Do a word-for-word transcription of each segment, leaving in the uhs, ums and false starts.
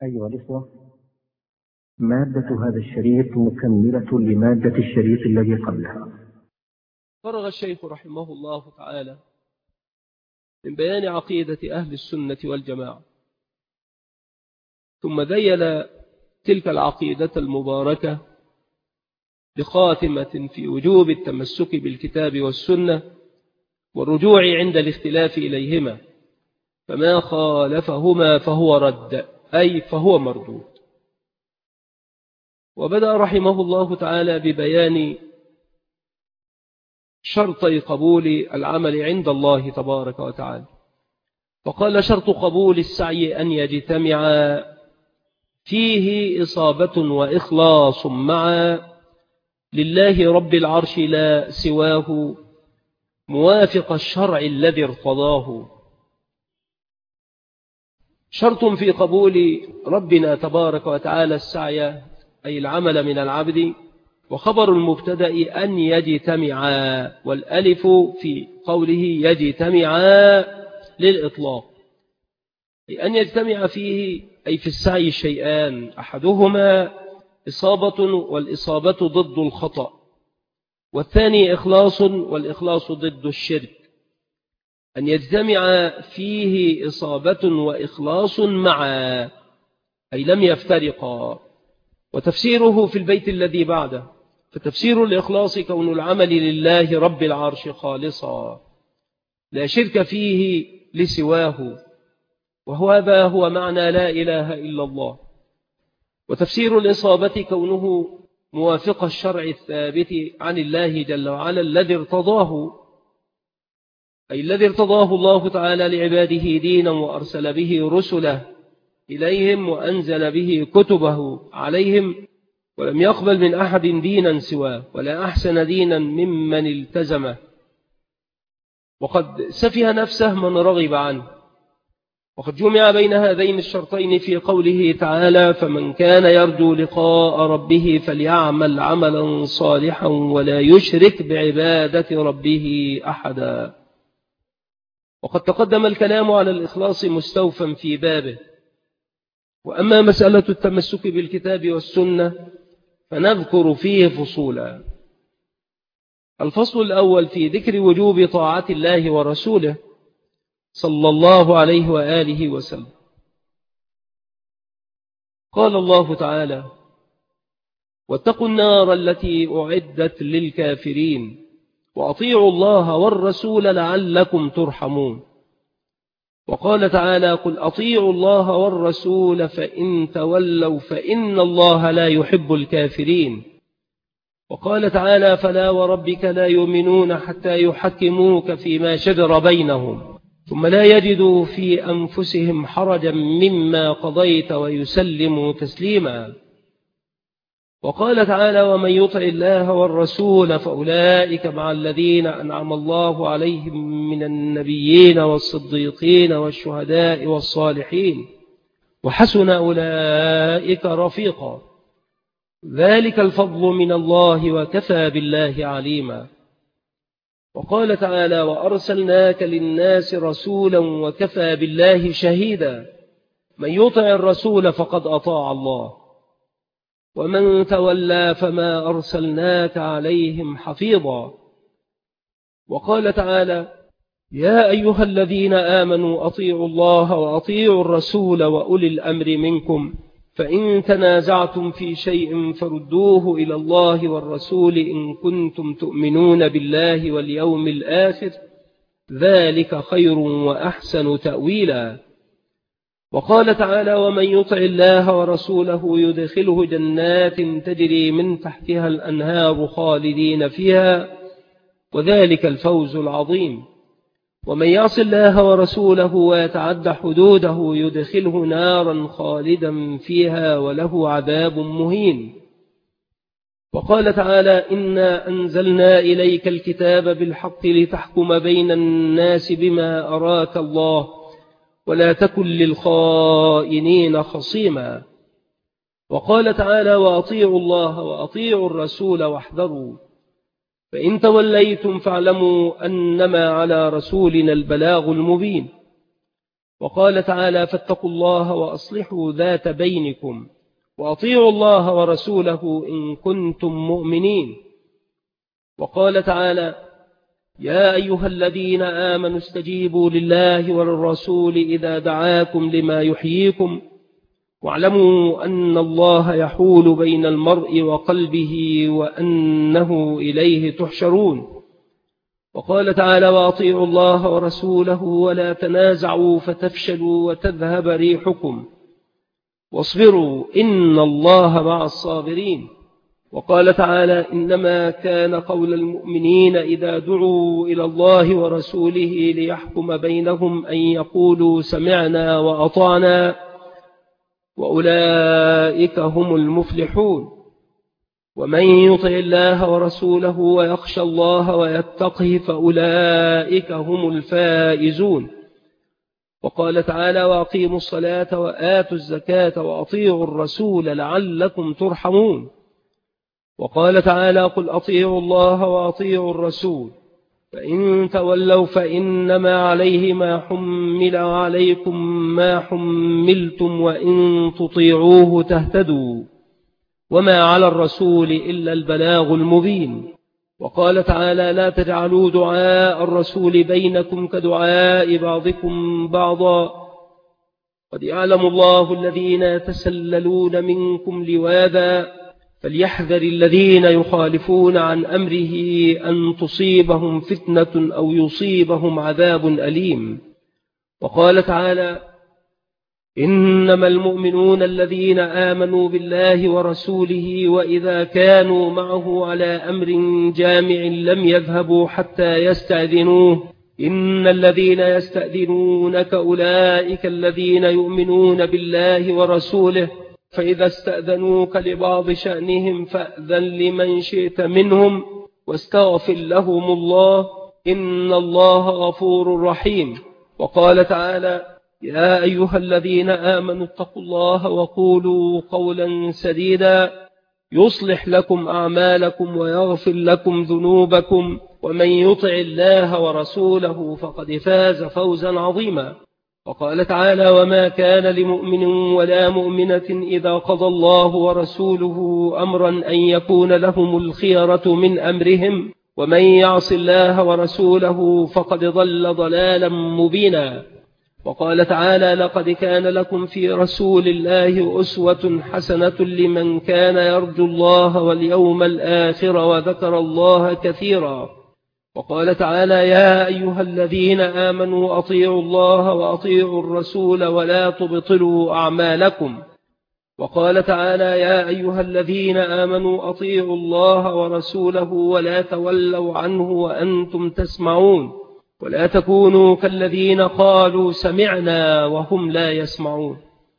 أيها الإخوة، مادة هذا الشريط مكملة لمادة الشريط الذي قبلها. فرغ الشيخ رحمه الله تعالى من بيان عقيدة أهل السنة والجماعة، ثم ذيل تلك العقيدة المباركة بخاتمة في وجوب التمسك بالكتاب والسنة والرجوع عند الاختلاف إليهما، فما خالفهما فهو رد، أي فهو مردود. وبدأ رحمه الله تعالى ببيان شرطي قبول العمل عند الله تبارك وتعالى، فقال: شرط قبول السعي أن يجتمع فيه إصابة وإخلاص مع لله رب العرش لا سواه، موافق الشرع الذي ارتضاه. شرط في قبول ربنا تبارك وتعالى السعي أي العمل من العبد، وخبر المبتدأ أن يجتمع، والألف في قوله يجتمع للإطلاق، أي أن يجتمع فيه أي في السعي شيئان، أحدهما إصابة والإصابة ضد الخطأ، والثاني إخلاص والإخلاص ضد الشرك. أن يجتمع فيه إصابة وإخلاص معا أي لم يفترقا. وتفسيره في البيت الذي بعده، فتفسير الإخلاص كون العمل لله رب العرش خالصا لا شرك فيه لسواه، وهذا هو معنى لا إله إلا الله. وتفسير الإصابة كونه موافق الشرع الثابت عن الله جل وعلا الذي ارتضاه، أي الذي ارتضاه الله تعالى لعباده دينا وأرسل به رسله إليهم وأنزل به كتبه عليهم، ولم يقبل من أحد دينا سواه، ولا أحسن دينا ممن التزمه، وقد سفه نفسه من رغب عنه. وقد جمع بين هذين الشرطين في قوله تعالى: فمن كان يرجو لقاء ربه فليعمل عملا صالحا ولا يشرك بعبادة ربه أحدا. وقد تقدم الكلام على الإخلاص مستوفا في بابه. وأما مسألة التمسك بالكتاب والسنة فنذكر فيه فصولا. الفصل الأول في ذكر وجوب طاعة الله ورسوله صلى الله عليه وآله وسلم. قال الله تعالى: واتقوا النار التي أعدت للكافرين وأطيعوا الله والرسول لعلكم ترحمون. وقال تعالى: قل أطيعوا الله والرسول فإن تولوا فإن الله لا يحب الكافرين. وقال تعالى: فلا وربك لا يؤمنون حتى يحكموك فيما شجر بينهم ثم لا يجدوا في أنفسهم حرجا مما قضيت ويسلموا تسليما. وقال تعالى: ومن يطع الله والرسول فأولئك مع الذين أنعم الله عليهم من النبيين والصديقين والشهداء والصالحين وحسن أولئك رفيقا، ذلك الفضل من الله وكفى بالله عليما. وقال تعالى: وأرسلناك للناس رسولا وكفى بالله شهيدا، من يطع الرسول فقد أطاع الله ومن تولى فما أرسلناك عليهم حفيظا. وقال تعالى: يا أيها الذين آمنوا أطيعوا الله وأطيعوا الرسول وأولي الأمر منكم، فإن تنازعتم في شيء فردوه إلى الله والرسول إن كنتم تؤمنون بالله واليوم الآخر، ذلك خير وأحسن تأويلا. وقال تعالى: ومن يطع الله ورسوله يدخله جنات تجري من تحتها الأنهار خالدين فيها، وذلك الفوز العظيم. ومن يعص الله ورسوله ويتعد حدوده يدخله نارا خالدا فيها وله عذاب مهين. وقال تعالى: إنا أنزلنا إليك الكتاب بالحق لتحكم بين الناس بما أراك الله ولا تكن للخائنين خصيما. وقال تعالى: وأطيعوا الله وأطيعوا الرسول واحذروا، فإن توليتم فاعلموا أنما على رسولنا البلاغ المبين. وقال تعالى فاتقوا الله وأصلحوا ذات بينكم وأطيعوا الله ورسوله إن كنتم مؤمنين. وقال تعالى يا أيها الذين آمنوا استجيبوا لله وللرسول إذا دعاكم لما يحييكم واعلموا أن الله يحول بين المرء وقلبه وأنه إليه تحشرون. وقال تعالى وأطيعوا الله ورسوله ولا تنازعوا فتفشلوا وتذهب ريحكم واصبروا إن الله مع الصابرين. وقال تعالى إنما كان قول المؤمنين إذا دعوا إلى الله ورسوله ليحكم بينهم أن يقولوا سمعنا وأطعنا وأولئك هم المفلحون. ومن يطع الله ورسوله ويخشى الله ويتقه فأولئك هم الفائزون. وقال تعالى وأقيموا الصلاة وآتوا الزكاة وأطيعوا الرسول لعلكم ترحمون. وقال تعالى قل أطيعوا الله وأطيعوا الرسول فإن تولوا فإنما عليه ما حمل وعليكم ما حملتم وإن تطيعوه تهتدوا وما على الرسول إلا البلاغ المبين. وقال تعالى لا تجعلوا دعاء الرسول بينكم كدعاء بعضكم بعضا قد يعلم الله الذين يتسللون منكم لواذا فليحذر الذين يخالفون عن أمره أن تصيبهم فتنة أو يصيبهم عذاب أليم. وقال تعالى إنما المؤمنون الذين آمنوا بالله ورسوله وإذا كانوا معه على أمر جامع لم يذهبوا حتى يستأذنوه إن الذين يستأذنونك أولئك الذين يؤمنون بالله ورسوله فإذا استأذنوك لبعض شأنهم فأذن لمن شئت منهم واستغفر لهم الله إن الله غفور رحيم. وقال تعالى يا أيها الذين آمنوا اتقوا الله وقولوا قولا سديدا يصلح لكم أعمالكم ويغفر لكم ذنوبكم ومن يطع الله ورسوله فقد فاز فوزا عظيما. وقال تعالى وما كان لمؤمن ولا مؤمنة إذا قضى الله ورسوله أمرا أن يكون لهم الخيرة من أمرهم ومن يعص الله ورسوله فقد ضل ضلالا مبينا. وقال تعالى لقد كان لكم في رسول الله أسوة حسنة لمن كان يرجو الله واليوم الآخر وذكر الله كثيرا. وقال تعالى يا أيها الذين آمنوا أطيعوا الله وأطيعوا الرسول ولا تبطلوا أعمالكم. وقال تعالى يا أيها الذين آمنوا أطيعوا الله ورسوله ولا تولوا عنه وأنتم تسمعون ولا تكونوا كالذين قالوا سمعنا وهم لا يسمعون.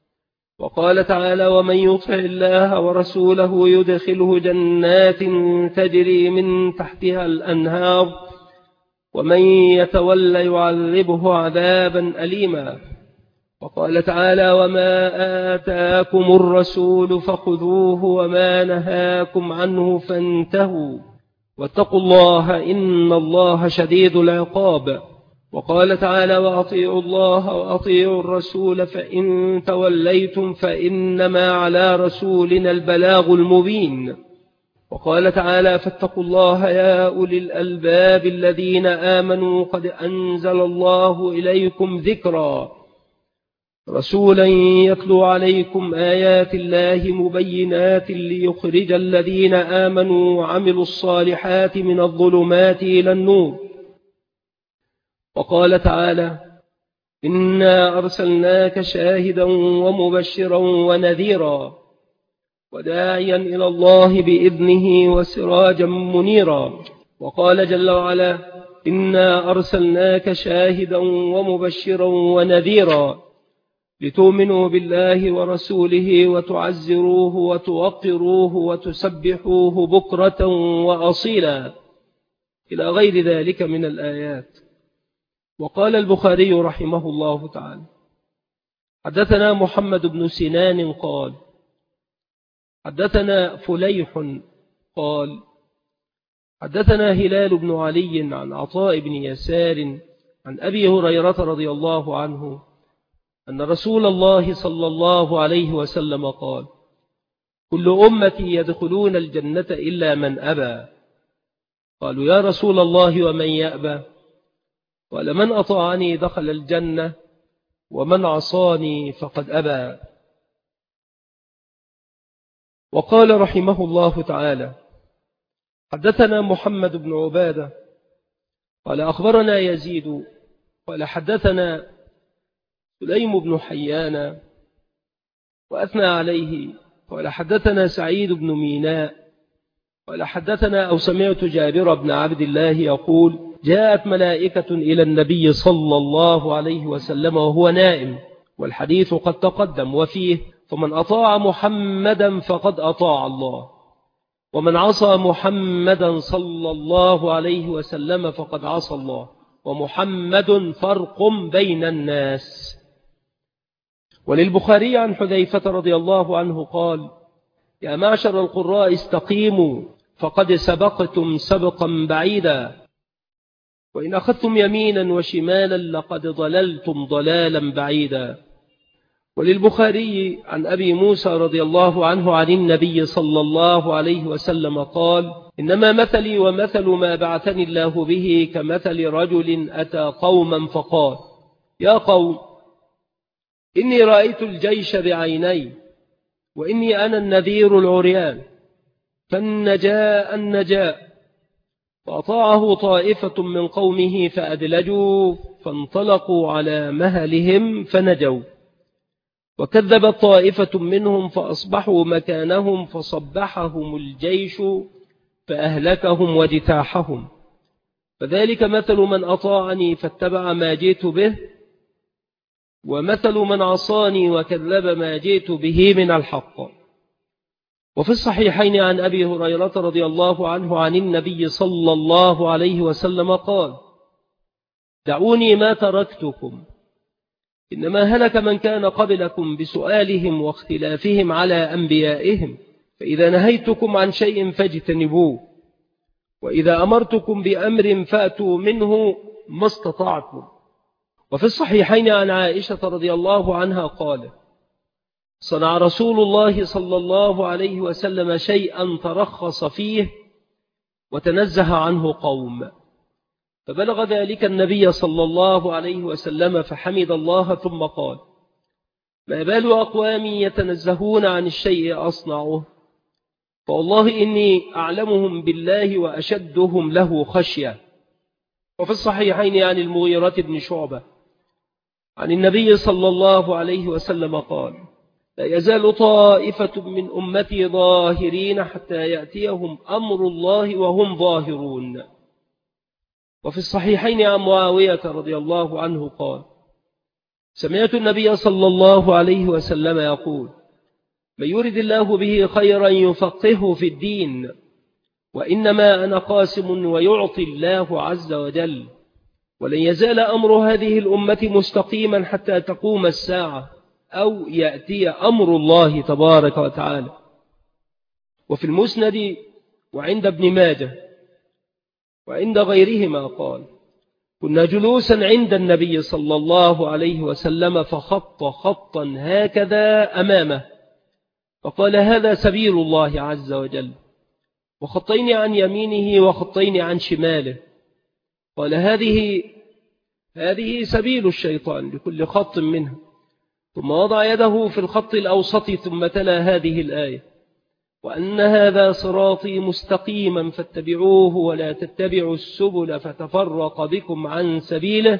وقال تعالى ومن يطع الله ورسوله يدخله جنات تجري من تحتها الأنهار ومن يتول يعذبه عذابا أليما. وقال تعالى وما آتاكم الرسول فخذوه وما نهاكم عنه فانتهوا واتقوا الله إن الله شديد العقاب. وقال تعالى وأطيعوا الله وأطيعوا الرسول فإن توليتم فإنما على رسولنا البلاغ المبين. وقال تعالى فاتقوا الله يا أولي الألباب الذين آمنوا قد أنزل الله إليكم ذكرا رسولا يتلو عليكم آيات الله مبينات ليخرج الذين آمنوا وعملوا الصالحات من الظلمات إلى النور. وقال تعالى إنا أرسلناك شاهدا ومبشرا ونذيرا وداعيا إلى الله بإذنه وسراجا منيرا. وقال جل وعلا إنا أرسلناك شاهدا ومبشرا ونذيرا لتؤمنوا بالله ورسوله وتعزروه وتوقروه وتسبحوه بكرة وأصيلا إلى غير ذلك من الآيات. وقال البخاري رحمه الله تعالى حدثنا محمد بن سنان قال حدثنا فليح قال حدثنا هلال بن علي عن عطاء بن يسار عن أبي هريرة رضي الله عنه أن رسول الله صلى الله عليه وسلم قال: كل أمتي يدخلون الجنة إلا من أبى. قالوا: يا رسول الله ومن يأبى؟ قال: من أطاعني دخل الجنة ومن عصاني فقد أبى. وقال رحمه الله تعالى: حدثنا محمد بن عبادة قال أخبرنا يزيد قال حدثنا سليم بن حيان وأثنى عليه قال حدثنا سعيد بن ميناء قال حدثنا أو سمعت جابر بن عبد الله يقول: جاءت ملائكة إلى النبي صلى الله عليه وسلم وهو نائم، والحديث قد تقدم وفيه: فمن أطاع محمدا فقد أطاع الله، ومن عصى محمدا صلى الله عليه وسلم فقد عصى الله، ومحمد فرق بين الناس. وللبخاري عن حذيفة رضي الله عنه قال: يا معشر القراء استقيموا فقد سبقتم سبقا بعيدا، وإن أخذتم يمينا وشمالا لقد ضللتم ضلالا بعيدا. وللبخاري عن أبي موسى رضي الله عنه عن النبي صلى الله عليه وسلم قال: إنما مثلي ومثل ما بعثني الله به كمثل رجل أتى قوما فقال: يا قوم، إني رأيت الجيش بعيني، وإني أنا النذير العريان، فالنجاء النجاء. فأطاعه طائفة من قومه فأدلجوا فانطلقوا على مهلهم فنجوا، وكذبت طائفة منهم فأصبحوا مكانهم فصبحهم الجيش فأهلكهم واجتاحهم. فذلك مثل من أطاعني فاتبع ما جئت به، ومثل من عصاني وكذب ما جئت به من الحق. وفي الصحيحين عن أبي هريرة رضي الله عنه عن النبي صلى الله عليه وسلم قال: دعوني ما تركتكم، إنما هلك من كان قبلكم بسؤالهم واختلافهم على أنبيائهم، فإذا نهيتكم عن شيء فاجتنبوه، وإذا أمرتكم بأمر فأتوا منه ما استطعتم. وفي الصحيحين عن عائشة رضي الله عنها قال: صنع رسول الله صلى الله عليه وسلم شيئا ترخص فيه وتنزه عنه قوم، فبلغ ذلك النبي صلى الله عليه وسلم فحمد الله ثم قال: ما بال أقوام يتنزهون عن الشيء أصنعه، فوالله إني أعلمهم بالله وأشدهم له خشية. وفي الصحيحين عن المغيرة بن شعبة عن النبي صلى الله عليه وسلم قال: لا يزال طائفة من أمتي ظاهرين حتى يأتيهم أمر الله وهم ظاهرون. وفي الصحيحين عن معاوية رضي الله عنه قال: سمعت النبي صلى الله عليه وسلم يقول: من يرد الله به خيرا يفقهه في الدين، وإنما أنا قاسم ويعطي الله عز وجل، ولن يزال أمر هذه الأمة مستقيما حتى تقوم الساعة أو يأتي أمر الله تبارك وتعالى. وفي المسند وعند ابن ماجه وعند غيرهما قال: كنا جلوسا عند النبي صلى الله عليه وسلم فخط خطا هكذا أمامه، فقال: هذا سبيل الله عز وجل، وخطين عن يمينه وخطين عن شماله. قال: هذه هذه سبيل الشيطان لكل خط منها. ثم وضع يده في الخط الأوسط ثم تلا هذه الآية: وأن هذا صراطي مستقيما فاتبعوه ولا تتبعوا السبل فتفرق بكم عن سبيله،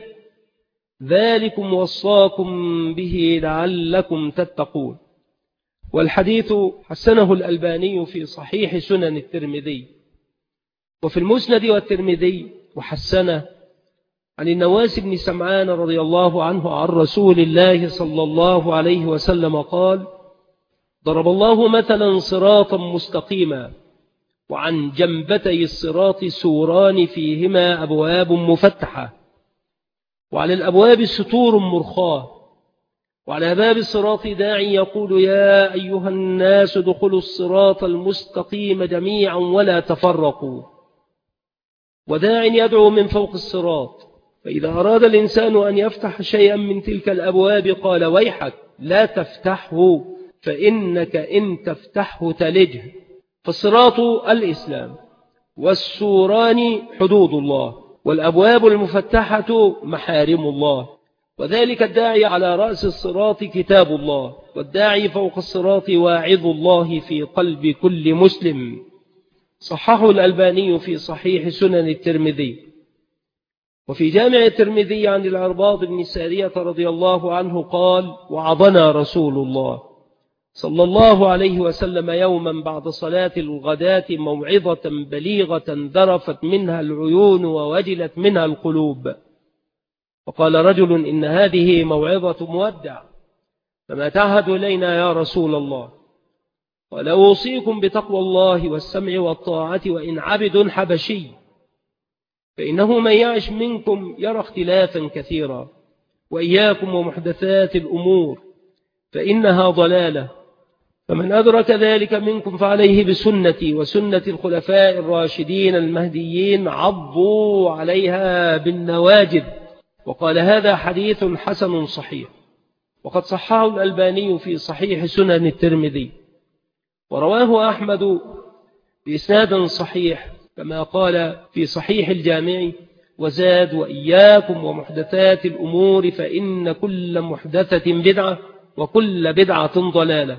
ذلكم وصاكم به لعلكم تتقون. والحديث حسنه الألباني في صحيح سنن الترمذي. وفي المسند والترمذي وحسنه عن النواس بن سمعان رضي الله عنه عن رسول الله صلى الله عليه وسلم قال: ضرب الله مثلا صراطا مستقيما، وعن جنبتي الصراط سوران فيهما أبواب مفتحة، وعلى الأبواب ستور مرخاة، وعلى باب الصراط داعي يقول: يا أيها الناس ادخلوا الصراط المستقيم جميعا ولا تفرقوا، وداع يدعو من فوق الصراط: فإذا أراد الإنسان أن يفتح شيئا من تلك الأبواب قال ويحك لا تفتحه فإنك إن تفتحه تلجه. فالصراط الإسلام، والسوران حدود الله، والأبواب المفتحة محارم الله، وذلك الداعي على رأس الصراط كتاب الله، والداعي فوق الصراط واعظ الله في قلب كل مسلم. صححه الألباني في صحيح سنن الترمذي. وفي جامع الترمذي عن العرباض بن سارية رضي الله عنه قال وعظنا رسول الله صلى الله عليه وسلم يوما بعد صلاة الغداة موعظة بليغة ذرفت منها العيون ووجلت منها القلوب، فقال رجل إن هذه موعظة مودع، فما تعهد إلينا يا رسول الله؟ قال أوصيكم بتقوى الله والسمع والطاعة وإن عبد حبشي، فإنه من يعش منكم يرى اختلافا كثيرا، وإياكم ومحدثات الأمور فإنها ضلالة، فمن أدرك ذلك منكم فعليه بسنتي وسنة الخلفاء الراشدين المهديين عضوا عليها بالنواجذ. وقال هذا حديث حسن صحيح، وقد صححه الألباني في صحيح سنن الترمذي، ورواه أحمد بإسناد صحيح كما قال في صحيح الجامع وزاد وإياكم ومحدثات الأمور فإن كل محدثة بدعة وكل بدعة ضلالة.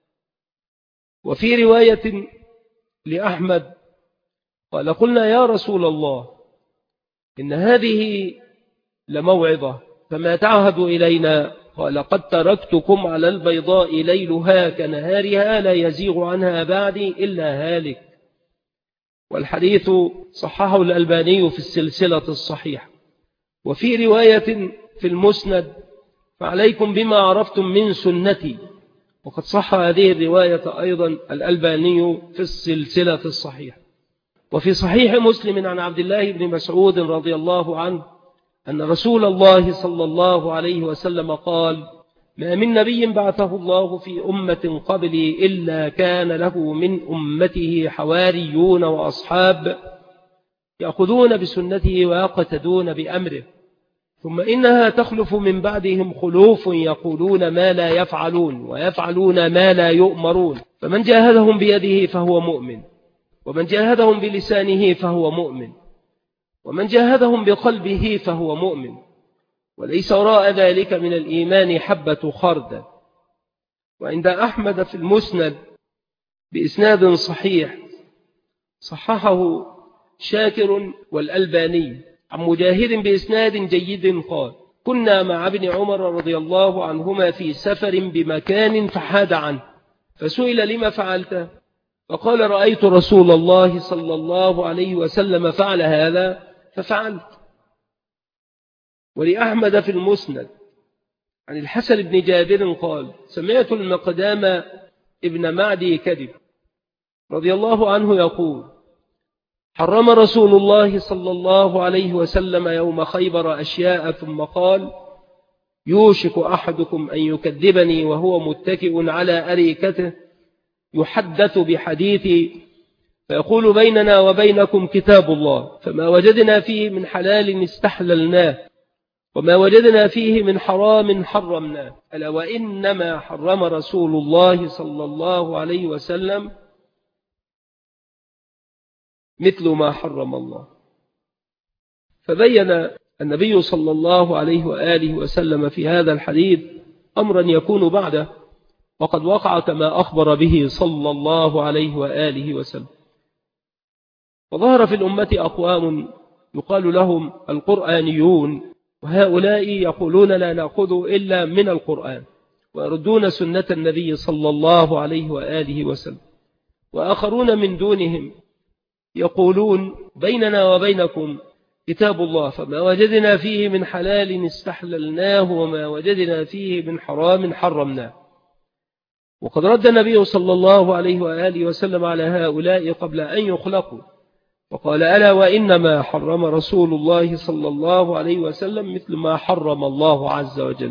وفي رواية لأحمد قال قلنا يا رسول الله إن هذه لموعظة فما تعهد إلينا؟ قال قد تركتكم على البيضاء ليلها كنهارها لا يزيغ عنها بعدي إلا هالك. والحديث صححه الألباني في السلسلة الصحيحة. وفي رواية في المسند فعليكم بما عرفتم من سنتي، وقد صح هذه الرواية أيضا الألباني في السلسلة الصحيحة. وفي صحيح مسلم عن عبد الله بن مسعود رضي الله عنه أن رسول الله صلى الله عليه وسلم قال ما من نبي بعثه الله في أمة قبلي إلا كان له من أمته حواريون وأصحاب يأخذون بسنته ويقتدون بأمره، ثم إنها تخلف من بعدهم خلوف يقولون ما لا يفعلون ويفعلون ما لا يؤمرون، فمن جاهدهم بيده فهو مؤمن، ومن جاهدهم بلسانه فهو مؤمن، ومن جاهدهم بقلبه فهو مؤمن، وليس وراء ذلك من الإيمان حبة خردل. وعند أحمد في المسند بإسناد صحيح صححه شاكر والألباني عن مجاهد بإسناد جيد قال كنا مع ابن عمر رضي الله عنهما في سفر بمكان فحاد عنه، فسئل لما فعلت؟ فقال رأيت رسول الله صلى الله عليه وسلم فعل هذا ففعلت. ولأحمد في المسند عن الحسن بن جابر قال سمعت المقدام ابن معدي كذب رضي الله عنه يقول حرم رسول الله صلى الله عليه وسلم يوم خيبر أشياء ثم قال يوشك أحدكم أن يكذبني وهو متكئ على أريكته يحدث بحديثي فيقول بيننا وبينكم كتاب الله فما وجدنا فيه من حلال استحللناه وما وجدنا فيه من حرام حرمناه، ألا وإنما حرم رسول الله صلى الله عليه وسلم مثل ما حرم الله. فبين النبي صلى الله عليه وآله وسلم في هذا الحديث أمرا يكون بعده، وقد وقع كما أخبر به صلى الله عليه وآله وسلم. وظهر في الأمة أقوام يقال لهم القرآنيون، وهؤلاء يقولون لا نأخذ إلا من القرآن، ويردون سنة النبي صلى الله عليه وآله وسلم. وآخرون من دونهم يقولون بيننا وبينكم كتاب الله فما وجدنا فيه من حلال استحللناه وما وجدنا فيه من حرام حرمناه. وقد رد النبي صلى الله عليه وآله وسلم على هؤلاء قبل أن يخلقوا، وقال ألا وإنما حرم رسول الله صلى الله عليه وسلم مثل ما حرم الله عز وجل.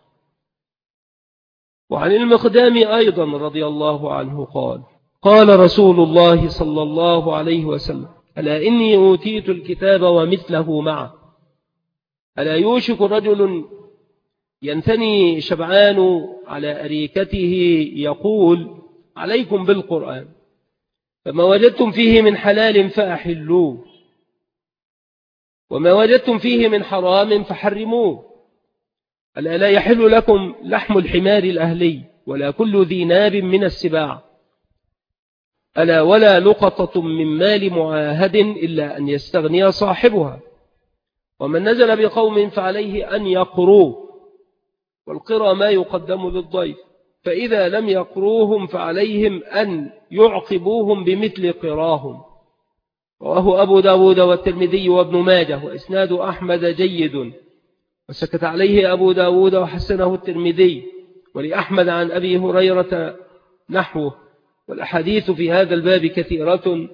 وعن المقدام أيضا رضي الله عنه قال قال رسول الله صلى الله عليه وسلم ألا إني أوتيت الكتاب ومثله معه ألا يوشك رجل ينثني شبعان على أريكته يقول عليكم بالقرآن فما وجدتم فيه من حلال فأحلوه وما وجدتم فيه من حرام فحرموه. ألا لا يحل لكم لحم الحمار الأهلي ولا كل ذي ناب من السباع. ألا ولا لقطة من مال معاهد إلا أن يستغني صاحبها. ومن نزل بقوم فعليه أن يقروه والقرى ما يقدم للضيف فإذا لم يقروهم فعليهم أن يعقبوهم بمثل قراهم. رواه أبو داود والترمذي وابن ماجه وإسناد أحمد جيد وسكت عليه أبو داود وحسنه الترمذي ولأحمد عن أبي هريرة نحوه والأحاديث في هذا الباب كثيرة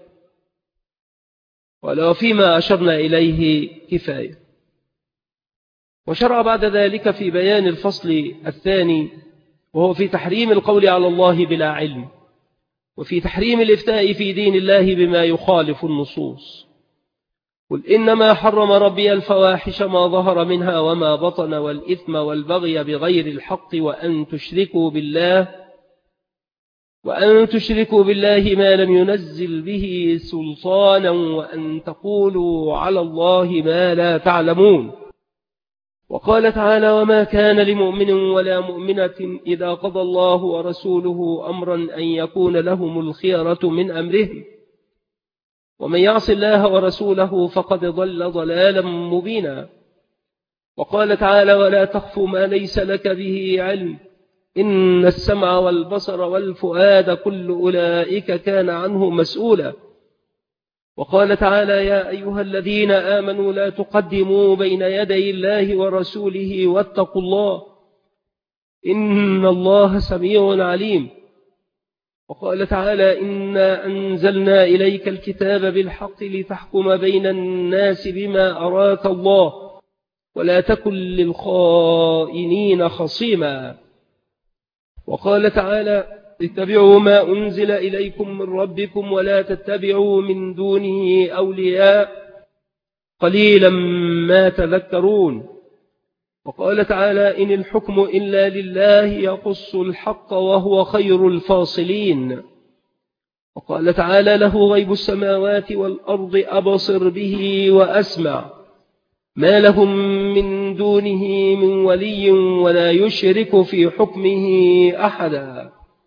ولو فيما أشرنا إليه كفاية. وشرع بعد ذلك في بيان الفصل الثاني وهو في تحريم القول على الله بلا علم وفي تحريم الإفتاء في دين الله بما يخالف النصوص. قل إنما حرم ربي الفواحش ما ظهر منها وما بطن والإثم والبغي بغير الحق وأن تشركوا بالله وأن تشركوا بالله ما لم ينزل به سلطانا وأن تقولوا على الله ما لا تعلمون. وقال تعالى وما كان لمؤمن ولا مؤمنة إذا قضى الله ورسوله أمرا أن يكون لهم الخيرة من أمرهم ومن يعص الله ورسوله فقد ضل ضلالا مبينا. وقال تعالى ولا تخف ما ليس لك به علم إن السمع والبصر والفؤاد كل أولئك كان عنه مسؤولا. وقال تعالى يا أيها الذين آمنوا لا تقدموا بين يدي الله ورسوله واتقوا الله إن الله سميع عليم. وقال تعالى إنا أنزلنا إليك الكتاب بالحق لتحكم بين الناس بما أراك الله ولا تكن للخائنين خصيما. وقال تعالى اتبعوا ما أنزل إليكم من ربكم ولا تتبعوا من دونه أولياء قليلا ما تذكرون. وقال تعالى إن الحكم إلا لله يقص الحق وهو خير الفاصلين. وقال تعالى له غيب السماوات والأرض أبصر به وأسمع ما لهم من دونه من ولي ولا يشرك في حكمه أحدا.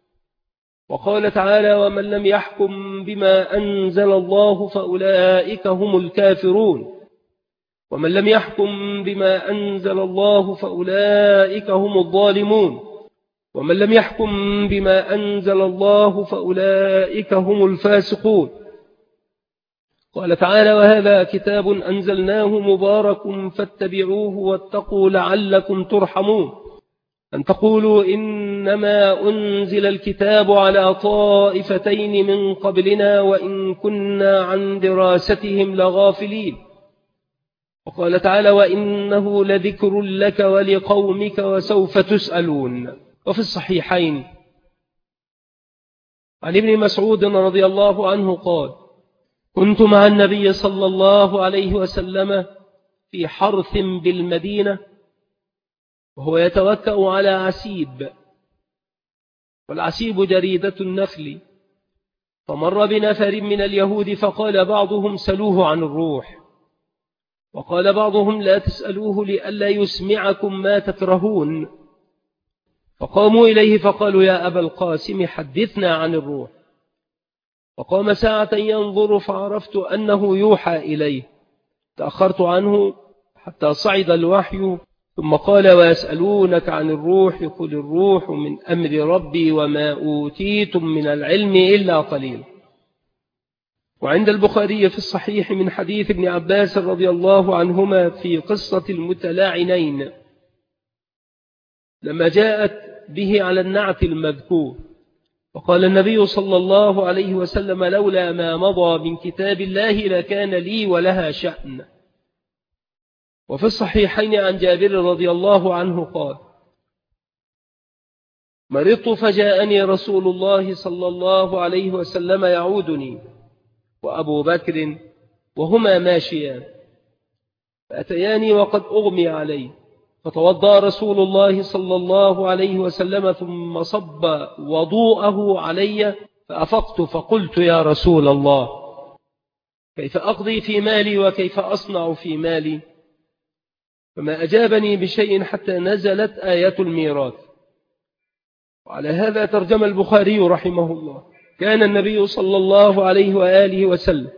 وقال تعالى ومن لم يحكم بما أنزل الله فأولئك هم الكافرون ومن لم يحكم بما أنزل الله فأولئك هم الظالمون ومن لم يحكم بما أنزل الله فأولئك هم الفاسقون. قال تعالى وهذا كتاب أنزلناه مبارك فاتبعوه واتقوا لعلكم ترحمون أن تقولوا إنما أنزل الكتاب على طائفتين من قبلنا وإن كنا عن دراستهم لغافلين. وقال تعالى وإنه لذكر لك ولقومك وسوف تسألون. وفي الصحيحين عن ابن مسعود رضي الله عنه قال كنت مع النبي صلى الله عليه وسلم في حرث بالمدينة وهو يتوكأ على عسيب والعسيب جريدة النخل فمر بنفر من اليهود فقال بعضهم سلوه عن الروح وقال بعضهم لا تسألوه لئلا يسمعكم ما تكرهون. فقاموا إليه فقالوا يا أبا القاسم حدثنا عن الروح. فقام ساعة ينظر فعرفت أنه يوحى إليه تأخرت عنه حتى صعد الوحي ثم قال ويسألونك عن الروح قل الروح من أمر ربي وما أوتيتم من العلم إلا قليل. وعند البخاري في الصحيح من حديث ابن عباس رضي الله عنهما في قصة المتلاعنين لما جاءت به على النعت المذكور وقال النبي صلى الله عليه وسلم لولا ما مضى من كتاب الله لكان لي ولها شأن. وفي الصحيحين عن جابر رضي الله عنه قال مرضت فجاءني رسول الله صلى الله عليه وسلم يعودني وأبو بكر وهما ماشيان فأتياني وقد أغمي علي، فتوضأ رسول الله صلى الله عليه وسلم ثم صب وضوءه علي، فأفقت فقلت يا رسول الله كيف أقضي في مالي وكيف أصنع في مالي؟ فما أجابني بشيء حتى نزلت آية الميراث. وعلى هذا ترجم البخاري رحمه الله: كان النبي صلى الله عليه وآله وسلم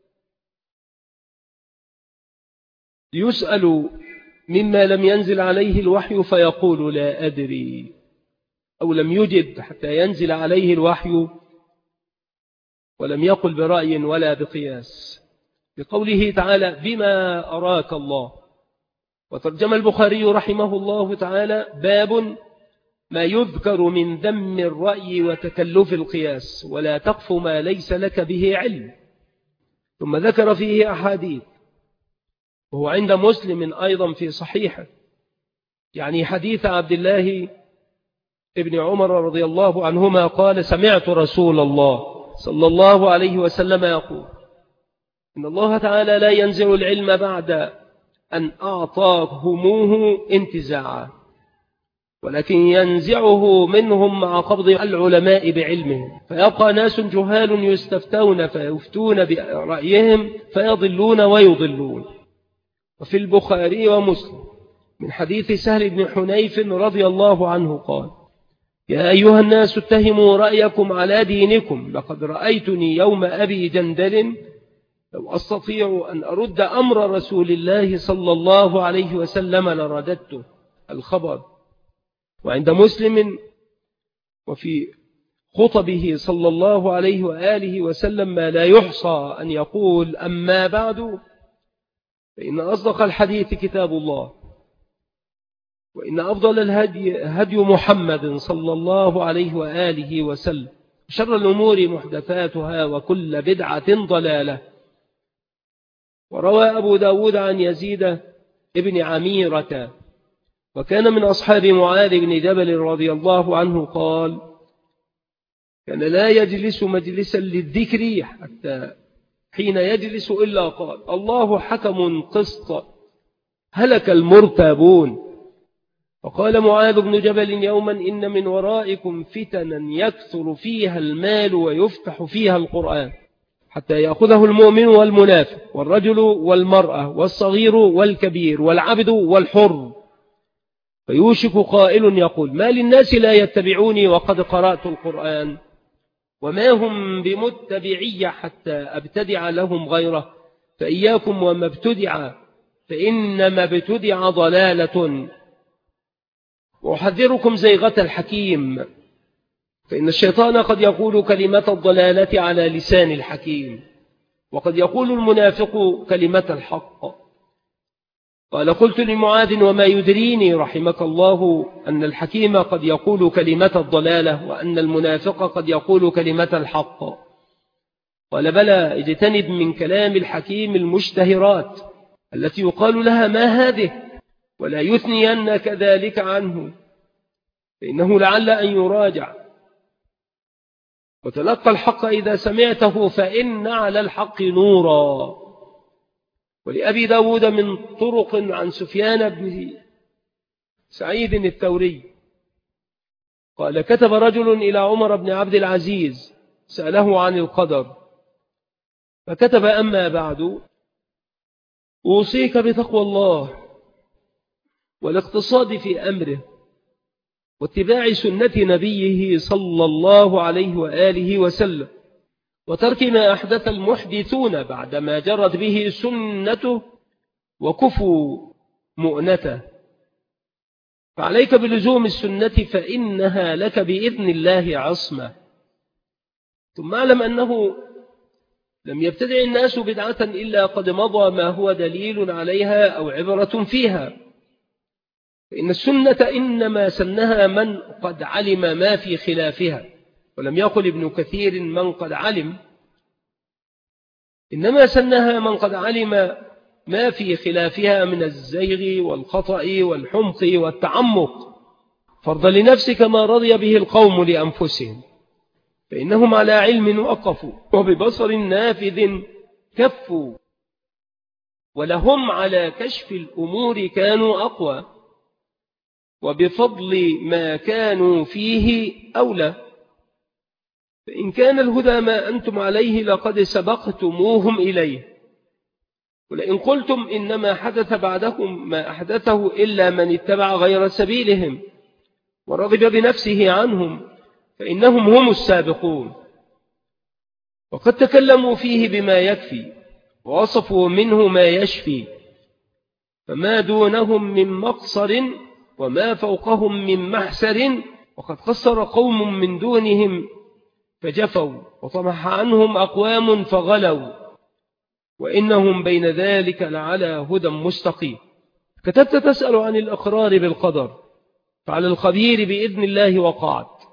يسأل مما لم ينزل عليه الوحي فيقول لا أدري، أو لم يجب حتى ينزل عليه الوحي، ولم يقل برأي ولا بقياس، بقوله تعالى بما أراك الله. وترجم البخاري رحمه الله تعالى: باب ما يذكر من ذم الرأي وتكلف القياس، ولا تقف ما ليس لك به علم. ثم ذكر فيه أحاديث، وهو عند مسلم أيضا في صحيحه، يعني حديث عبد الله ابن عمر رضي الله عنهما قال: سمعت رسول الله صلى الله عليه وسلم يقول: إن الله تعالى لا ينزع العلم بعد أن أعطاكموه انتزاعا، ولكن ينزعه منهم مع قبض العلماء بعلمهم، فيبقى ناس جهال يستفتون فيفتون برأيهم فيضلون ويضلون. وفي البخاري ومسلم من حديث سهل بن حنيف رضي الله عنه قال: يا أيها الناس اتهموا رأيكم على دينكم، لقد رأيتني يوم أبي جندل لو أستطيع أن أرد أمر رسول الله صلى الله عليه وسلم لرددته. الخبر. وعند مسلم وفي خطبه صلى الله عليه وآله وسلم ما لا يحصى أن يقول: أما بعد، فإن أصدق الحديث كتاب الله، وإن أفضل الهدي هدي محمد صلى الله عليه وآله وسلم، شر الأمور محدثاتها، وكل بدعة ضلالة. وروى أبو داود عن يزيد ابن عميرة، وكان من أصحاب معاذ بن جبل رضي الله عنه قال: كان لا يجلس مجلسا للذكر حتى حين يجلس إلا قال: الله حكم قسط، هلك المرتابون. وقال معاذ بن جبل يوما: إن من ورائكم فتنا يكثر فيها المال ويفتح فيها القرآن، حتى يأخذه المؤمن والمنافق والرجل والمرأة والصغير والكبير والعبد والحر، فيوشك قائل يقول: ما للناس لا يتبعوني وقد قرأت القرآن، وما هم بمتبعي حتى أبتدع لهم غيره، فإياكم وما ابتدع، فإنما ابتدع ضلالة، وأحذركم زيغة الحكيم، فإن الشيطان قد يقول كلمة الضلالة على لسان الحكيم، وقد يقول المنافق كلمة الحق. قال: قلت لمعاذ: وما يدريني رحمك الله أن الحكيم قد يقول كلمة الضلالة، وأن المنافق قد يقول كلمة الحق؟ قال: بلى، اجتنب من كلام الحكيم المشتهرات التي يقال لها ما هذه، ولا يثنينك ذلك عنه، فإنه لعل أن يراجع. وتلقى الحق إذا سمعته، فإن على الحق نورا. ولأبي داود من طرق عن سفيان بن سعيد الثوري قال: كتب رجل إلى عمر بن عبد العزيز سأله عن القدر، فكتب: أما بعد، أوصيك بتقوى الله والاقتصاد في أمره، واتباع سنة نبيه صلى الله عليه وآله وسلم، وترك ما أحدث المحدثون بعدما جرت به سنته، وكفوا مؤنته. فعليك بلزوم السنة، فإنها لك بإذن الله عصمة. ثم أعلم أنه لم يبتدع الناس بدعة إلا قد مضى ما هو دليل عليها أو عبرة فيها، فإن السنة إنما سنها من قد علم ما في خلافها، ولم يقل ابن كثير من قد علم، إنما سنها من قد علم ما في خلافها من الزيغ والخطأ والحمق والتعمق، فرض لنفسك ما رضي به القوم لأنفسهم، فإنهم على علم وقفوا، وببصر نافذ كفوا. ولهم على كشف الأمور كانوا أقوى، وبفضل ما كانوا فيه أولى. فإن كان الهدى ما أنتم عليه لقد سبقتموهم إليه. ولئن قلتم إنما حدث بعدكم ما أحدثه إلا من اتبع غير سبيلهم ورغب بنفسه عنهم فإنهم هم السابقون. وقد تكلموا فيه بما يكفي ووصفوا منه ما يشفي، فما دونهم من مقصر وما فوقهم من محسر. وقد قصر قوم من دونهم فجفوا، وطمح عنهم أقوام فغلوا، وإنهم بين ذلك لعلى هدى مستقيم. كتبت تسأل عن الإقرار بالقدر، فعلى الخبير بإذن الله وقعت.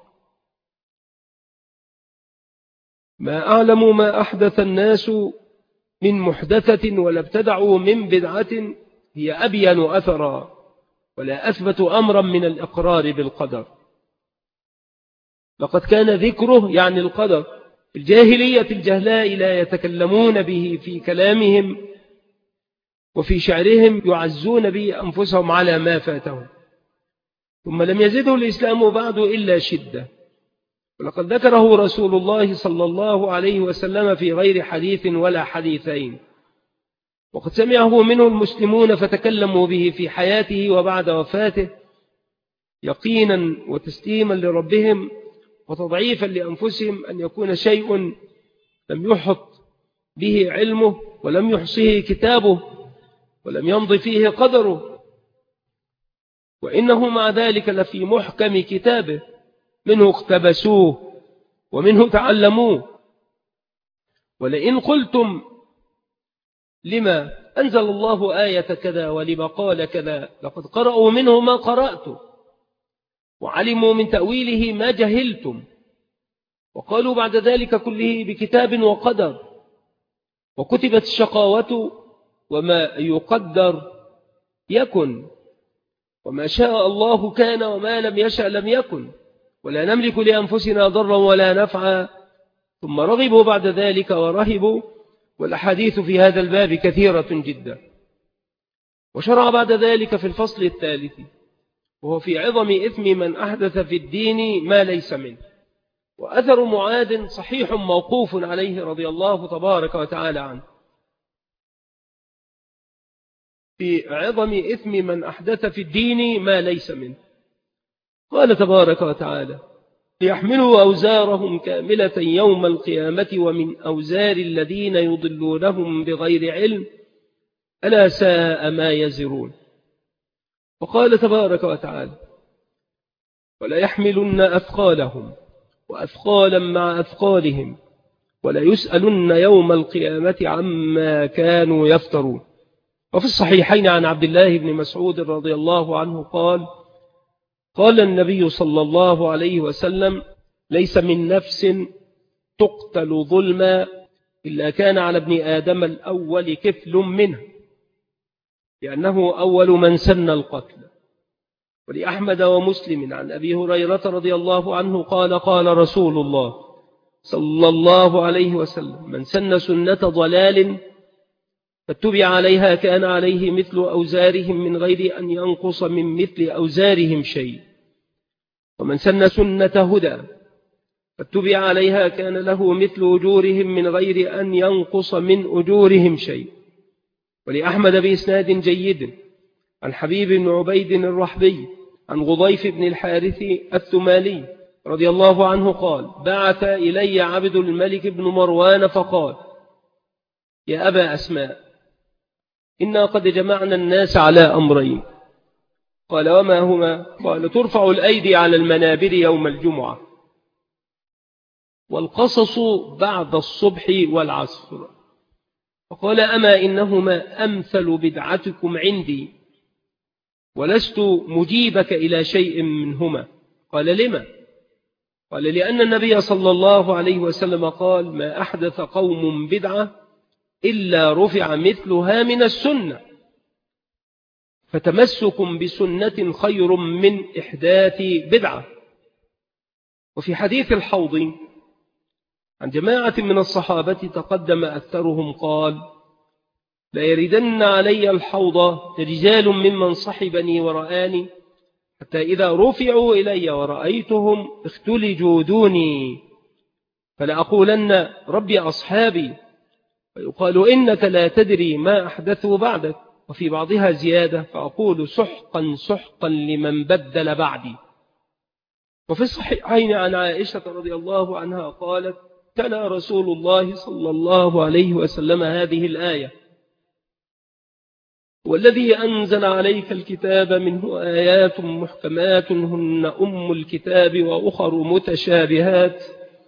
ما أعلم ما أحدث الناس من محدثة ولا ابتدعوا من بدعة هي أبين أثرا ولا أثبت أمرا من الإقرار بالقدر. لقد كان ذكره يعني القدر في الجاهلية الجهلاء لا يتكلمون به في كلامهم، وفي شعرهم يعزون به أنفسهم على ما فاتهم. ثم لم يزده الإسلام بعد إلا شدة، ولقد ذكره رسول الله صلى الله عليه وسلم في غير حديث ولا حديثين، وقد سمعه منه المسلمون فتكلموا به في حياته وبعد وفاته يقينا وتسليما لربهم وتضعيفا لأنفسهم أن يكون شيء لم يحط به علمه ولم يحصيه كتابه ولم يمض فيه قدره، وإنه مع ذلك لفي محكم كتابه، منه اقتبسوه ومنه تعلموه. ولئن قلتم لما أنزل الله آية كذا ولما قال كذا لقد قرأوا منه ما قرأتم وعلموا من تأويله ما جهلتم، وقالوا بعد ذلك كله بكتاب وقدر، وكتبت الشقاوة وما يقدر يكن، وما شاء الله كان وما لم يشأ لم يكن، ولا نملك لأنفسنا ضرا ولا نفعا، ثم رغبوا بعد ذلك ورهبوا. والأحاديث في هذا الباب كثيرة جدا. وشرع بعد ذلك في الفصل الثالث وهو في عظم إثم من أحدث في الدين ما ليس منه. وأثر معاذ صحيح موقوف عليه رضي الله تبارك وتعالى عنه في عظم إثم من أحدث في الدين ما ليس منه. قال تبارك وتعالى: ليحملوا أوزارهم كاملة يوم القيامة ومن أوزار الذين يضلونهم بغير علم ألا ساء ما يزرون. وقال تبارك وتعالى: ولا يحملن أثقالهم وأثقالا مع أثقالهم ولا يسألن يوم القيامة عما كانوا يفترون. وفي الصحيحين عن عبد الله بن مسعود رضي الله عنه قال: قال النبي صلى الله عليه وسلم: ليس من نفس تقتل ظلما إلا كان على ابن آدم الأول كفل منه، لأنه أول من سن القتل. ولأحمد ومسلم عن أبي هريرة رضي الله عنه قال: قال رسول الله صلى الله عليه وسلم: من سن سنة ضلال فاتبع عليها كان عليه مثل أوزارهم من غير أن ينقص من مثل أوزارهم شيء، ومن سن سنة هدى فاتبع عليها كان له مثل أجورهم من غير أن ينقص من أجورهم شيء. ولأحمد بإسناد جيد عن حبيب بن عبيد الرحبي عن غضيف بن الحارث الثمالي رضي الله عنه قال: بعث إلي عبد الملك بن مروان فقال: يا أبا أسماء، إنا قد جمعنا الناس على أمرين. قال: وما هما؟ قال: ترفع الأيدي على المنابر يوم الجمعة، والقصص بعد الصبح والعصر. فقال: أما إنهما أمثل بدعتكم عندي، ولست مجيبك إلى شيء منهما. قال: لما؟ قال: لأن النبي صلى الله عليه وسلم قال: ما أحدث قوم بدعة إلا رفع مثلها من السنة، فتمسك بسنة خير من إحداث بدعة. وفي حديث الحوض عن جماعة من الصحابة تقدم أكثرهم قال: لا يردن علي الحوض رجال ممن صحبني ورآني حتى إذا رفعوا إلي ورأيتهم اختلجوا دوني فلأقولن ربي أصحابي، ويقال إنك لا تدري ما أحدثوا بعدك، وفي بعضها زيادة فأقول سحقا سحقا لمن بدل بعدي. وفي الصحيحين عن عائشة رضي الله عنها قالت تلا رسول الله صلى الله عليه وسلم هذه الآية: والذي أنزل عليك الكتاب منه آيات محكمات هن أم الكتاب وأخر متشابهات،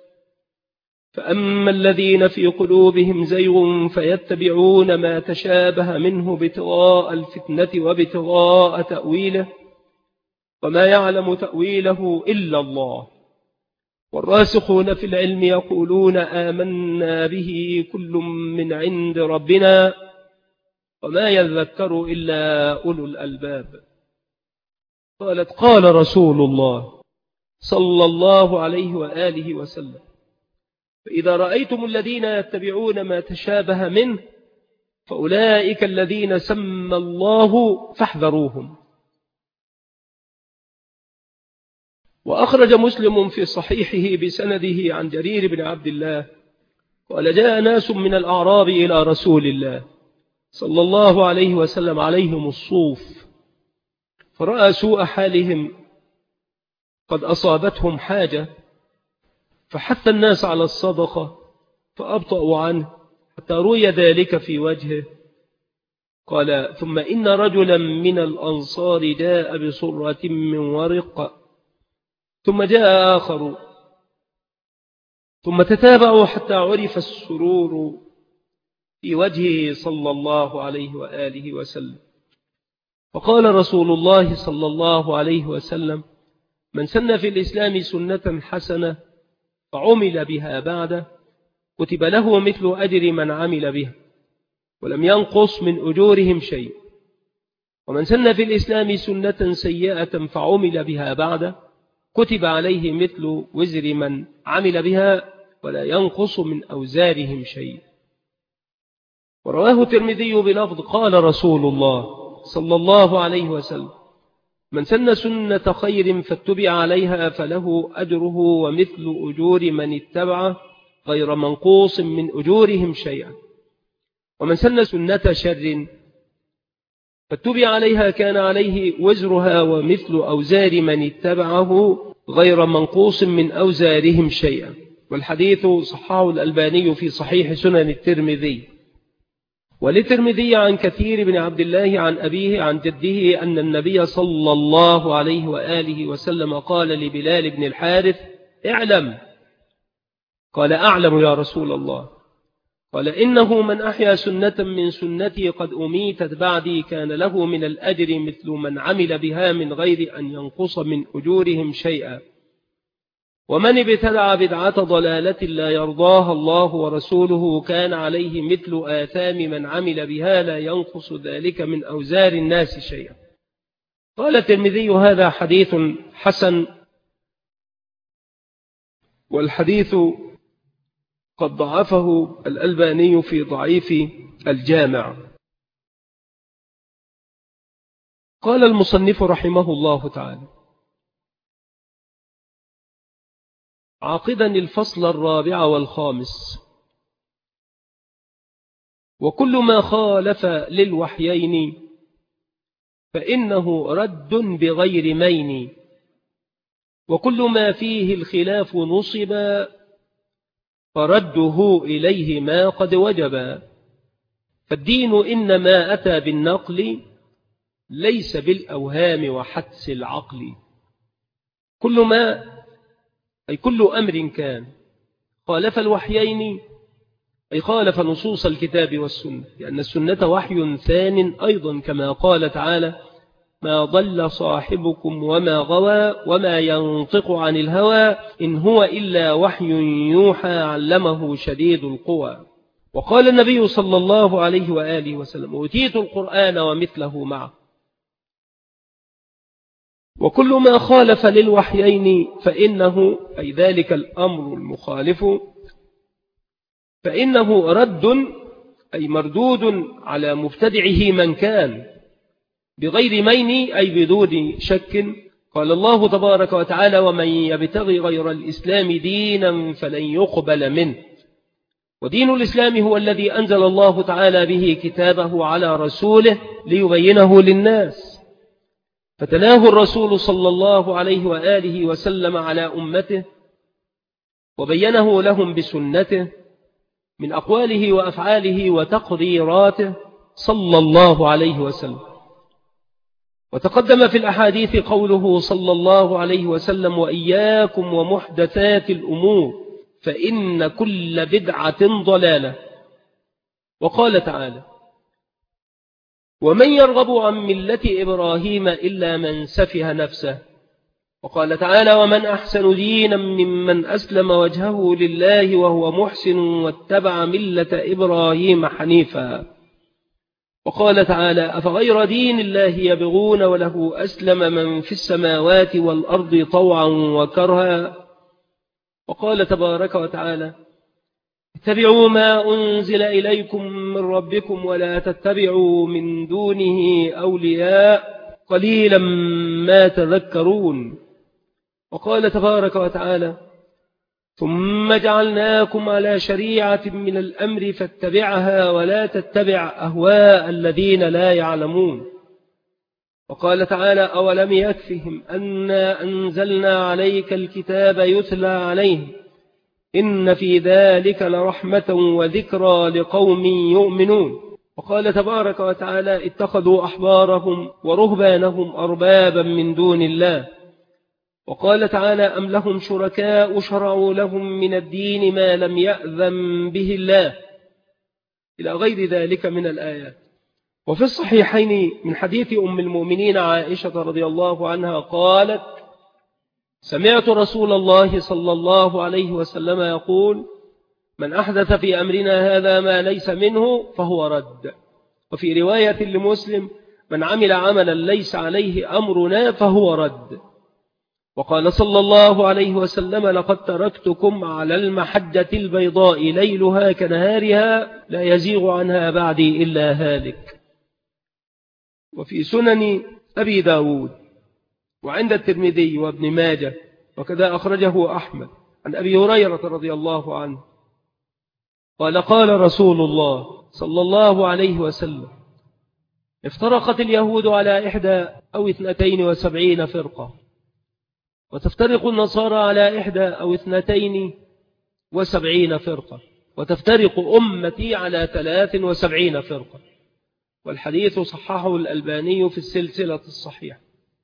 فأما الذين في قلوبهم زيغ فيتبعون ما تشابه منه ابتغاء الفتنة وابتغاء تأويله، وما يعلم تأويله إلا الله، والراسخون في العلم يقولون آمنا به كل من عند ربنا وما يذكر إلا أولو الألباب. قالت قال رسول الله صلى الله عليه وآله وسلم: فإذا رأيتم الذين يتبعون ما تشابه منه فأولئك الذين سمى الله فاحذروهم. وأخرج مسلم في صحيحه بسنده عن جرير بن عبد الله قال: جاء ناس من الأعراب إلى رسول الله صلى الله عليه وسلم عليهم الصوف، فرأى سوء حالهم قد أصابتهم حاجة، فحث الناس على الصدقة فأبطأوا عنه حتى روي ذلك في وجهه. قال: ثم إن رجلا من الأنصار جاء بصرة من ورق، ثم جاء آخر، ثم تتابعوا حتى عرف السرور في وجهه صلى الله عليه وآله وسلم. فقال رسول الله صلى الله عليه وسلم: من سن في الإسلام سنة حسنة فعمل بها بعده كتب له مثل أجر من عمل بها ولم ينقص من أجورهم شيء، ومن سن في الإسلام سنة سيئة فعمل بها بعده كتب عليه مثل وزر من عمل بها ولا ينقص من أوزارهم شيء. ورواه الترمذي بلفظ قال رسول الله صلى الله عليه وسلم: من سن سنة خير فاتبع عليها فله أجره ومثل أجور من اتبعه غير منقوص من أجورهم شيئا، ومن سن سنة شر فاتبع عليها كان عليه وزرها ومثل أوزار من اتبعه غير منقوص من أوزارهم شيئا. والحديث صححه الألباني في صحيح سنن الترمذي. وللترمذي عن كثير بن عبد الله عن أبيه عن جده أن النبي صلى الله عليه وآله وسلم قال لبلال بن الحارث: اعلم. قال: أعلم يا رسول الله. قال: إنه من أحيا سنة من سنتي قد أميتت بعدي كان له من الأجر مثل من عمل بها من غير أن ينقص من أجورهم شيئا، ومن ابتدع بدعة ضلالة لا يرضاها الله ورسوله كان عليه مثل آثام من عمل بها لا ينقص ذلك من أوزار الناس شيئا. قال الترمذي: هذا حديث حسن، والحديث قد ضعفه الألباني في ضعيف الجامع. قال المصنف رحمه الله تعالى: عاقدا الفصل الرابع والخامس: وكل ما خالف للوحيين فإنه رد بغير مين، وكل ما فيه الخلاف نصب فرده إليه ما قد وجب، فالدين إنما أتى بالنقل ليس بالأوهام وحدس العقل. كل ما أي كل أمر كان خالف الوحيين أي خالف نصوص الكتاب والسنة، لأن السنة وحي ثان أيضا، كما قال تعالى: ما ضل صاحبكم وما غوى وما ينطق عن الهوى إن هو إلا وحي يوحى علمه شديد القوى. وقال النبي صلى الله عليه وآله وسلم: أوتيت القرآن ومثله معه. وكل ما خالف للوحيين فإنه أي ذلك الأمر المخالف فإنه رد أي مردود على مبتدعه من كان بغير مين أي بدون شك. قال الله تبارك وتعالى ومن يبتغي غير الإسلام دينا فلن يقبل منه. ودين الإسلام هو الذي أنزل الله تعالى به كتابه على رسوله ليبينه للناس، فتلاه الرسول صلى الله عليه وآله وسلم على أمته وبينه لهم بسنته من أقواله وأفعاله وتقريراته صلى الله عليه وسلم. وتقدم في الأحاديث قوله صلى الله عليه وسلم وإياكم ومحدثات الأمور فإن كل بدعة ضلالة. وقال تعالى ومن يرغب عن ملة إبراهيم إلا من سفه نفسه. وقال تعالى ومن أحسن دينا ممن أسلم وجهه لله وهو محسن واتبع ملة إبراهيم حنيفا. وقال تعالى أفغير دين الله يبغون وله أسلم من في السماوات والأرض طوعا وكرها. وقال تبارك وتعالى اتبعوا ما أنزل إليكم من ربكم ولا تتبعوا من دونه أولياء قليلا ما تذكرون. وقال تبارك وتعالى ثم جعلناكم على شريعة من الأمر فاتبعها ولا تتبع أهواء الذين لا يعلمون. وقال تعالى أولم يكفهم أنا أنزلنا عليك الكتاب يتلى عليهم إن في ذلك لرحمة وذكرى لقوم يؤمنون. وقال تبارك وتعالى اتخذوا أحبارهم ورهبانهم أربابا من دون الله. وقال تعالى أم لهم شركاء شرعوا لهم من الدين ما لم يأذن به الله إلى غير ذلك من الآيات. وفي الصحيحين من حديث أم المؤمنين عائشة رضي الله عنها قالت سمعت رسول الله صلى الله عليه وسلم يقول من أحدث في أمرنا هذا ما ليس منه فهو رد. وفي رواية لمسلم من عمل عملا ليس عليه أمرنا فهو رد. وقال صلى الله عليه وسلم لقد تركتكم على المحجة البيضاء ليلها كنهارها لا يزيغ عنها بعدي إلا هالك. وفي سنن أبي داود وعند الترمذي وابن ماجه وكذا أخرجه أحمد عن أبي هريرة رضي الله عنه قال قال رسول الله صلى الله عليه وسلم افترقت اليهود على إحدى أو اثنتين وسبعين فرقة وتفترق النصارى على إحدى أو اثنتين وسبعين فرقة وتفترق أمتي على ثلاث وسبعين فرقة. والحديث صححه الألباني في السلسلة الصحيحة.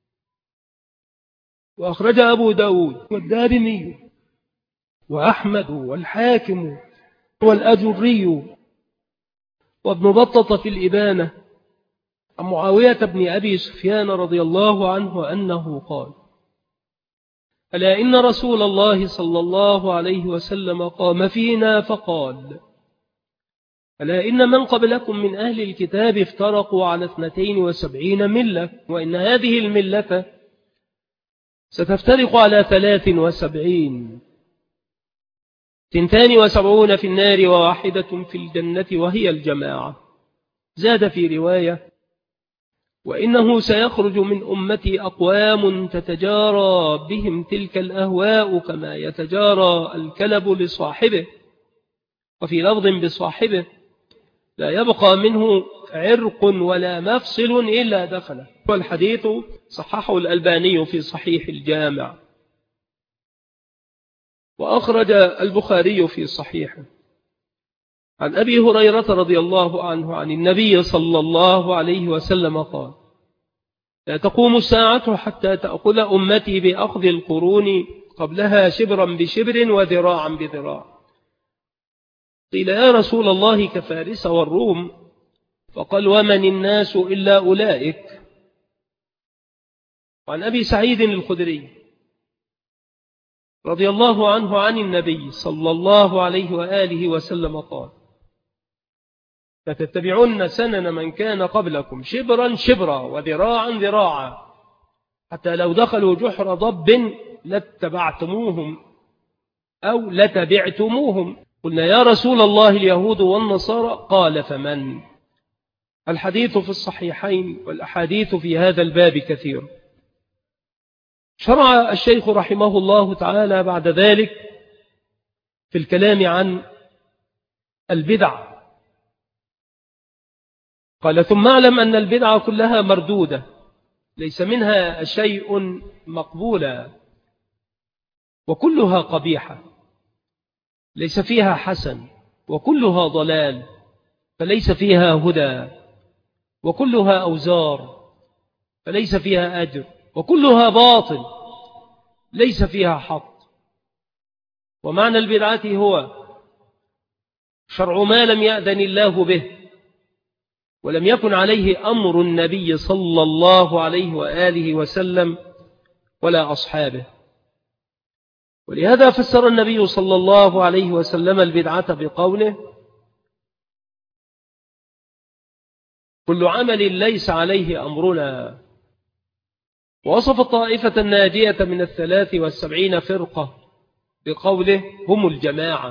وأخرج أبو داود والدارمي وأحمد والحاكم والأجري وابن بطة في الإبانة عن معاوية بن أبي سفيان رضي الله عنه أنه قال ألا إن رسول الله صلى الله عليه وسلم قام فينا فقال ألا إن من قبلكم من أهل الكتاب افترقوا على اثنتين وسبعين ملة وإن هذه الملة ستفترق على ثلاث وسبعين تنتان وسبعون في النار وواحدة في الجنة وهي الجماعة. زاد في رواية وإنه سيخرج من أمتي أقوام تتجارى بهم تلك الأهواء كما يتجارى الكلب لصاحبه وفي لفظ بصاحبه لا يبقى منه عرق ولا مفصل إلا دخله. والحديث صححه الألباني في صحيح الجامع. وأخرج البخاري في صحيحه عن أبي هريرة رضي الله عنه عن النبي صلى الله عليه وسلم قال لا تقوم الساعة حتى تأخذ أمتي بأخذ القرون قبلها شبرا بشبر وذراعا بذراع. قيل يا رسول الله كفارس والروم؟ فقال ومن الناس إلا أولئك. وعن أبي سعيد الخدري رضي الله عنه عن النبي صلى الله عليه وآله وسلم قال فتتبعون سنن من كان قبلكم شبرا شبرا وذراعا ذراعا حتى لو دخلوا جحر ضب لاتبعتموهم أو لتبعتموهم. قلنا يا رسول الله اليهود والنصارى، قال فمن؟ الحديث في الصحيحين والأحاديث في هذا الباب كثير. شرع الشيخ رحمه الله تعالى بعد ذلك في الكلام عن البدع. قال ثم اعلم أن البدع كلها مردودة، ليس منها شيء مقبولا، وكلها قبيحة، ليس فيها حسن، وكلها ضلال، فليس فيها هدى، وكلها أوزار، فليس فيها أجر، وكلها باطل، ليس فيها حق. ومعنى البدعة هو شرع ما لم يأذن الله به، ولم يكن عليه أمر النبي صلى الله عليه وآله وسلم ولا أصحابه. ولهذا فسر النبي صلى الله عليه وسلم البدعة بقوله: كل عمل ليس عليه أمرنا. ووصف الطائفة الناجية من الثلاث والسبعين فرقة بقوله: هم الجماعة.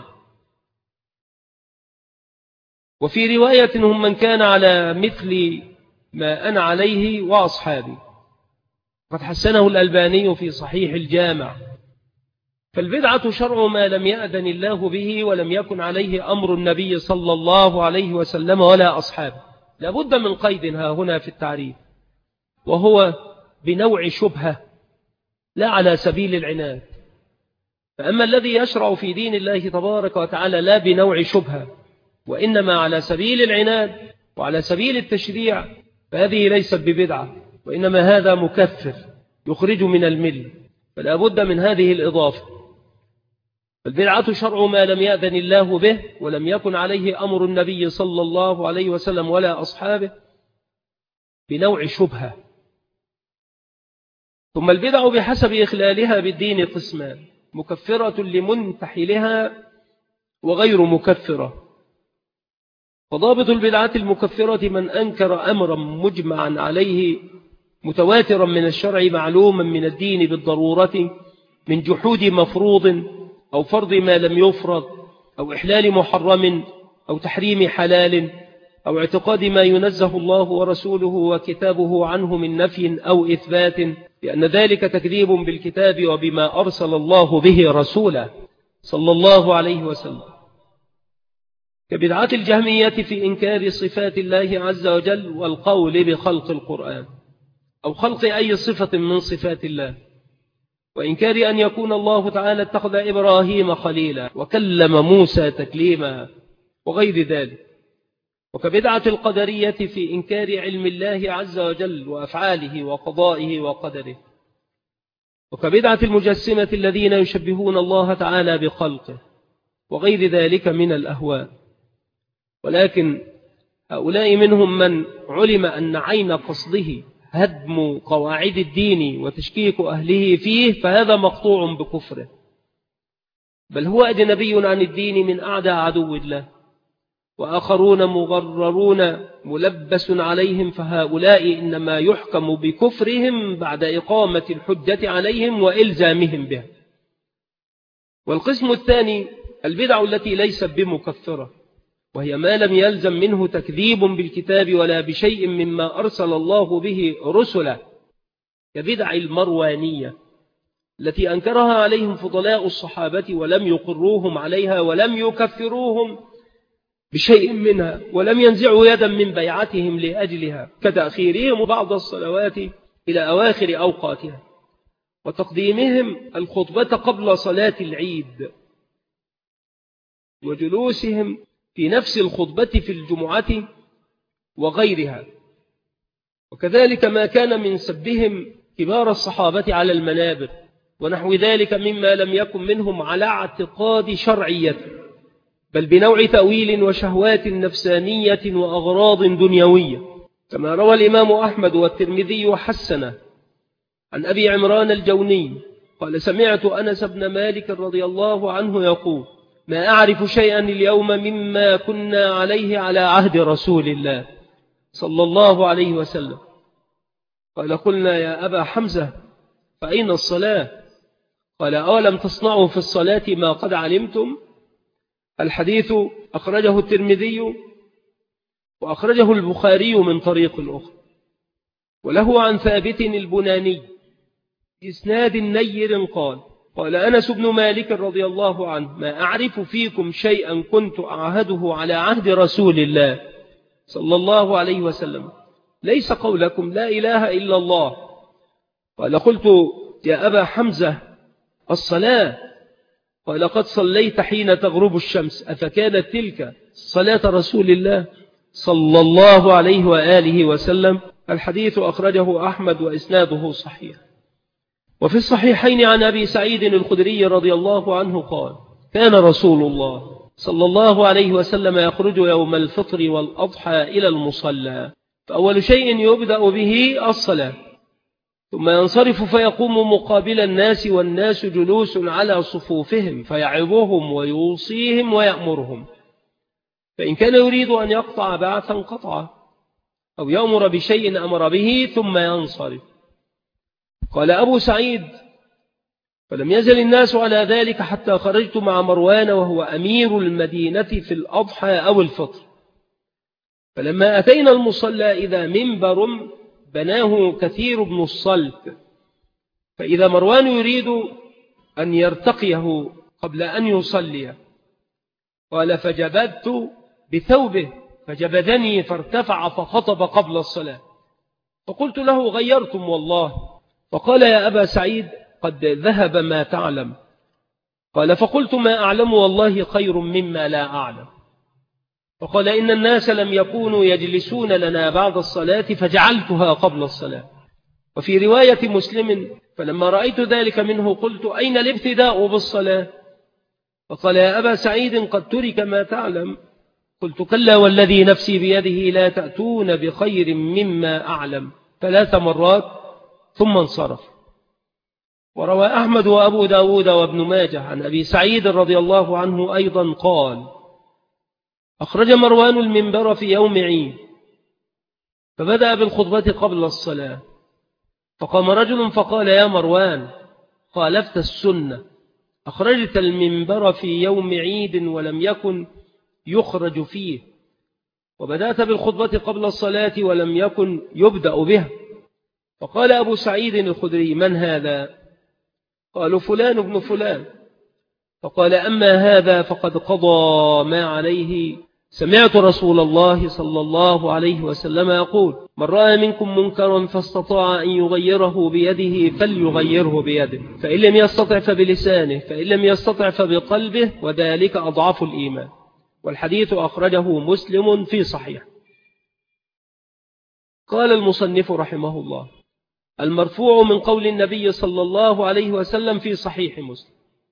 وفي رواية: هم من كان على مثل ما أنا عليه وأصحابي. قد حسنه الألباني في صحيح الجامع. فالبدعة شرع ما لم يأذن الله به ولم يكن عليه أمر النبي صلى الله عليه وسلم ولا أصحابه. لابد من قيد ها هنا في التعريف، وهو بنوع شبهة لا على سبيل العناد. فأما الذي يشرع في دين الله تبارك وتعالى لا بنوع شبهة، وإنما على سبيل العناد وعلى سبيل التشريع، فهذه ليست ببدعة، وإنما هذا مكفر يخرج من المل. فلا بد من هذه الإضافة. البدعة شرع ما لم يأذن الله به ولم يكن عليه أمر النبي صلى الله عليه وسلم ولا أصحابه، بنوع شبهة. ثم البدع بحسب إخلالها بالدين قسمان: مكفرة لمنتحلها وغير مكفرة. فضابط البدعة المكفرة من أنكر أمرا مجمعا عليه متواترا من الشرع معلوما من الدين بالضرورة، من جحود مفروض أو فرض ما لم يفرض أو إحلال محرم أو تحريم حلال أو اعتقاد ما ينزه الله ورسوله وكتابه عنه من نفي أو إثبات، لأن ذلك تكذيب بالكتاب وبما أرسل الله به رسوله صلى الله عليه وسلم. كبدعة الجهمية في إنكار صفات الله عز وجل والقول بخلق القرآن أو خلق أي صفة من صفات الله، وإنكار أن يكون الله تعالى اتخذ إبراهيم خليلا وكلم موسى تكليما وغير ذلك. وكبدعة القدرية في إنكار علم الله عز وجل وأفعاله وقضائه وقدره. وكبدعة المجسمة الذين يشبهون الله تعالى بخلقه وغير ذلك من الأهواء. ولكن هؤلاء منهم من علم أن عين قصده هدم قواعد الدين وتشكيك أهله فيه، فهذا مقطوع بكفره، بل هو أجنبي عن الدين من أعدى عدو الله. وآخرون مغررون ملبس عليهم، فهؤلاء إنما يحكم بكفرهم بعد إقامة الحجة عليهم وإلزامهم به. والقسم الثاني البدع التي ليست بمكفرة، وهي ما لم يلزم منه تكذيب بالكتاب ولا بشيء مما أرسل الله به رسله، كبدع المروانية التي أنكرها عليهم فضلاء الصحابة ولم يقروهم عليها ولم يكفروهم بشيء منها، ولم ينزعوا يدا من بيعتهم لأجلها، كتأخيرهم بعض الصلوات إلى أواخر أوقاتها، وتقديمهم الخطبة قبل صلاة العيد، وجلوسهم في نفس الخطبة في الجمعة وغيرها. وكذلك ما كان من سبهم كبار الصحابة على المنابر ونحو ذلك مما لم يكن منهم على اعتقاد شرعية، بل بنوع تأويل وشهوات نفسانية وأغراض دنيوية، كما روى الإمام أحمد والترمذي وحسنه عن أبي عمران الجوني قال: سمعت أنس بن مالك رضي الله عنه يقول: ما أعرف شيئا اليوم مما كنا عليه على عهد رسول الله صلى الله عليه وسلم. قال: قلنا يا أبا حمزة فأين الصلاة؟ قال: أولم تصنعوا في الصلاة ما قد علمتم؟ الحديث أخرجه الترمذي وأخرجه البخاري من طريق أخرى، وله عن ثابت البناني إسناد نير قال قال أنس بن مالك رضي الله عنه: ما أعرف فيكم شيئا كنت أعهده على عهد رسول الله صلى الله عليه وسلم ليس قولكم لا إله إلا الله. قال: قلت: يا أبا حمزة الصلاة؟ قال: قد صليت حين تغرب الشمس، أفكانت تلك صلاة رسول الله صلى الله عليه وآله وسلم؟ الحديث أخرجه أحمد وإسناده صحيح. وفي الصحيحين عن أبي سعيد الخدري رضي الله عنه قال: كان رسول الله صلى الله عليه وسلم يخرج يوم الفطر والأضحى إلى المصلى، فأول شيء يبدأ به الصلاة، ثم ينصرف فيقوم مقابل الناس والناس جلوس على صفوفهم فيعظهم ويوصيهم ويأمرهم، فإن كان يريد أن يقطع بعثا قطعه أو يأمر بشيء أمر به ثم ينصرف. قال أبو سعيد: فلم يزل الناس على ذلك حتى خرجت مع مروان وهو أمير المدينة في الأضحى أو الفطر، فلما أتينا المصلى إذا منبر بناه كثير بن الصلت، فإذا مروان يريد أن يرتقيه قبل أن يصلي، قال: فجبدت بثوبه فجبدني فارتفع فخطب قبل الصلاة، فقلت له: غيرتم والله. فقال: يا أبا سعيد قد ذهب ما تعلم. قال: فقلت: ما أعلم والله خير مما لا أعلم. فقال: إن الناس لم يكونوا يجلسون لنا بعد الصلاة فجعلتها قبل الصلاة. وفي رواية مسلم: فلما رأيت ذلك منه قلت: أين الابتداء بالصلاة؟ فقال: يا أبا سعيد قد ترك ما تعلم. قلت: كلا والذي نفسي بيده لا تأتون بخير مما أعلم، ثلاث مرات ثم انصرف. وروى أحمد وأبو داود وابن ماجه عن أبي سعيد رضي الله عنه أيضا قال: أخرج مروان المنبر في يوم عيد فبدأ بالخطبة قبل الصلاة، فقام رجل فقال: يا مروان خالفت السنة، أخرجت المنبر في يوم عيد ولم يكن يخرج فيه، وبدأت بالخطبة قبل الصلاة ولم يكن يبدأ بها. فقال أبو سعيد الخدري: من هذا؟ قالوا: فلان ابن فلان. فقال: أما هذا فقد قضى ما عليه، سمعت رسول الله صلى الله عليه وسلم يقول: من رأى منكم منكرا فاستطاع أن يغيره بيده فليغيره بيده، فإن لم يستطع فبلسانه، فإن لم يستطع فبقلبه، وذلك أضعف الإيمان. والحديث أخرجه مسلم في صحيح. قال المصنف رحمه الله: المرفوع من قول النبي صلى الله عليه وسلم في صحيح مسلم.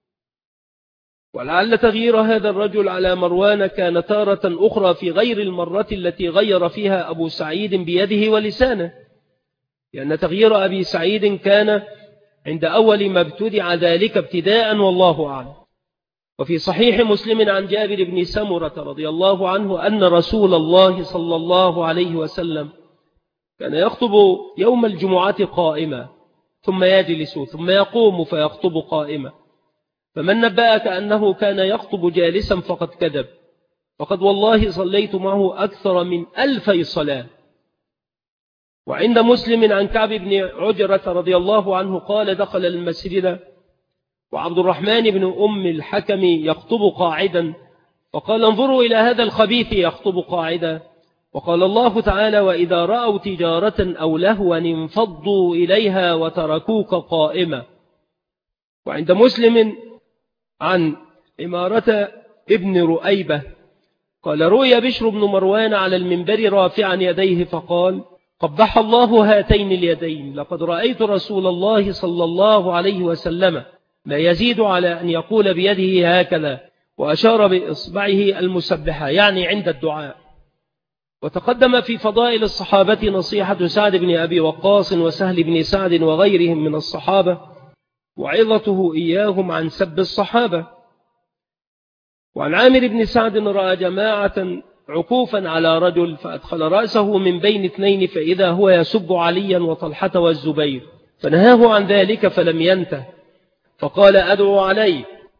ولعل تغيير هذا الرجل على مروان كان تارة أخرى في غير المرة التي غير فيها أبو سعيد بيده ولسانه، لأن تغيير أبي سعيد كان عند أول ما ابتدع ذلك ابتداء والله أعلم. وفي صحيح مسلم عن جابر بن سمرة رضي الله عنه أن رسول الله صلى الله عليه وسلم كان يخطب يوم الجمعة قائما ثم يجلس ثم يقوم فيخطب قائما، فمن نبأك أنه كان يخطب جالسا فقد كذب، فقد والله صليت معه أكثر من ألفي صلاة. وعند مسلم عن كعب بن عجرة رضي الله عنه قال: دخل المسجد وعبد الرحمن بن أم الحكم يخطب قاعدا، فقال: انظروا إلى هذا الخبيث يخطب قاعدا. وقال الله تعالى: وإذا رأوا تجارة أو لهوا انفضوا إليها وتركوك قائمة. وعند مسلم عن إمارة ابن رؤيبة قال: رؤي بشر بن مروان على المنبر رافعا يديه فقال: قبح الله هاتين اليدين، لقد رأيت رسول الله صلى الله عليه وسلم ما يزيد على أن يقول بيده هكذا، وأشار بإصبعه المسبحة يعني عند الدعاء. وتقدم في فضائل الصحابة نصيحة سعد بن أبي وقاص وسهل بن سعد وغيرهم من الصحابة وعظته إياهم عن سب الصحابة. وعن عامر بن سعد رأى جماعة عكوفا على رجل فأدخل رأسه من بين اثنين فإذا هو يسب عليا وطلحة والزبير، فنهاه عن ذلك فلم ينته، فقال: أدعو عليه،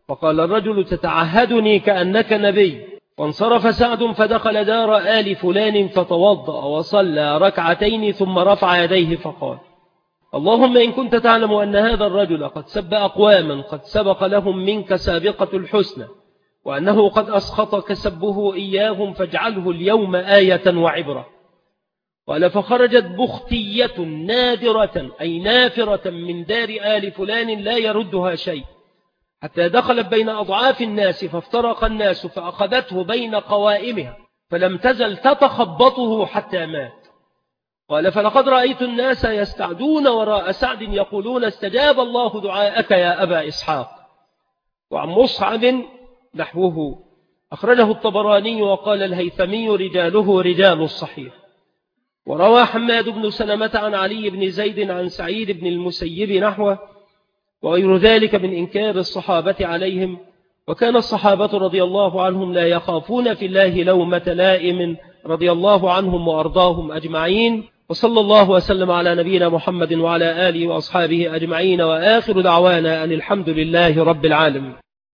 فقال الرجل تتعهدني كأنك نبي. وانصرف سعد فدخل دار آل فلان فتوضأ وصلى ركعتين ثم رفع يديه فقال اللهم إن كنت تعلم أن هذا الرجل قد سب أقواما قد سبق لهم منك سابقة الحسنى وأنه قد أسخطك سبه إياهم فاجعله اليوم آية وعبرة. قال فخرجت بختية نادرة أي نافرة من دار آل فلان لا يردها شيء حتى دخلت بين أضعاف الناس فافترق الناس فأخذته بين قوائمها فلم تزل تتخبطه حتى مات. قال فلقد رأيت الناس يستعدون وراء سعد يقولون استجاب الله دعاءك يا أبا إسحاق. وعن مصعب نحوه أخرجه الطبراني وقال الهيثمي رجاله رجال الصحيح. وروى حماد بن سلمة عن علي بن زيد عن سعيد بن المسيب نحوه وغير ذلك من إنكار الصحابة عليهم. وكان الصحابة رضي الله عنهم لا يخافون في الله لومة لائم رضي الله عنهم وأرضاهم أجمعين. وصلى الله وسلم على نبينا محمد وعلى آله وأصحابه أجمعين وآخر دعوانا أن الحمد لله رب العالمين.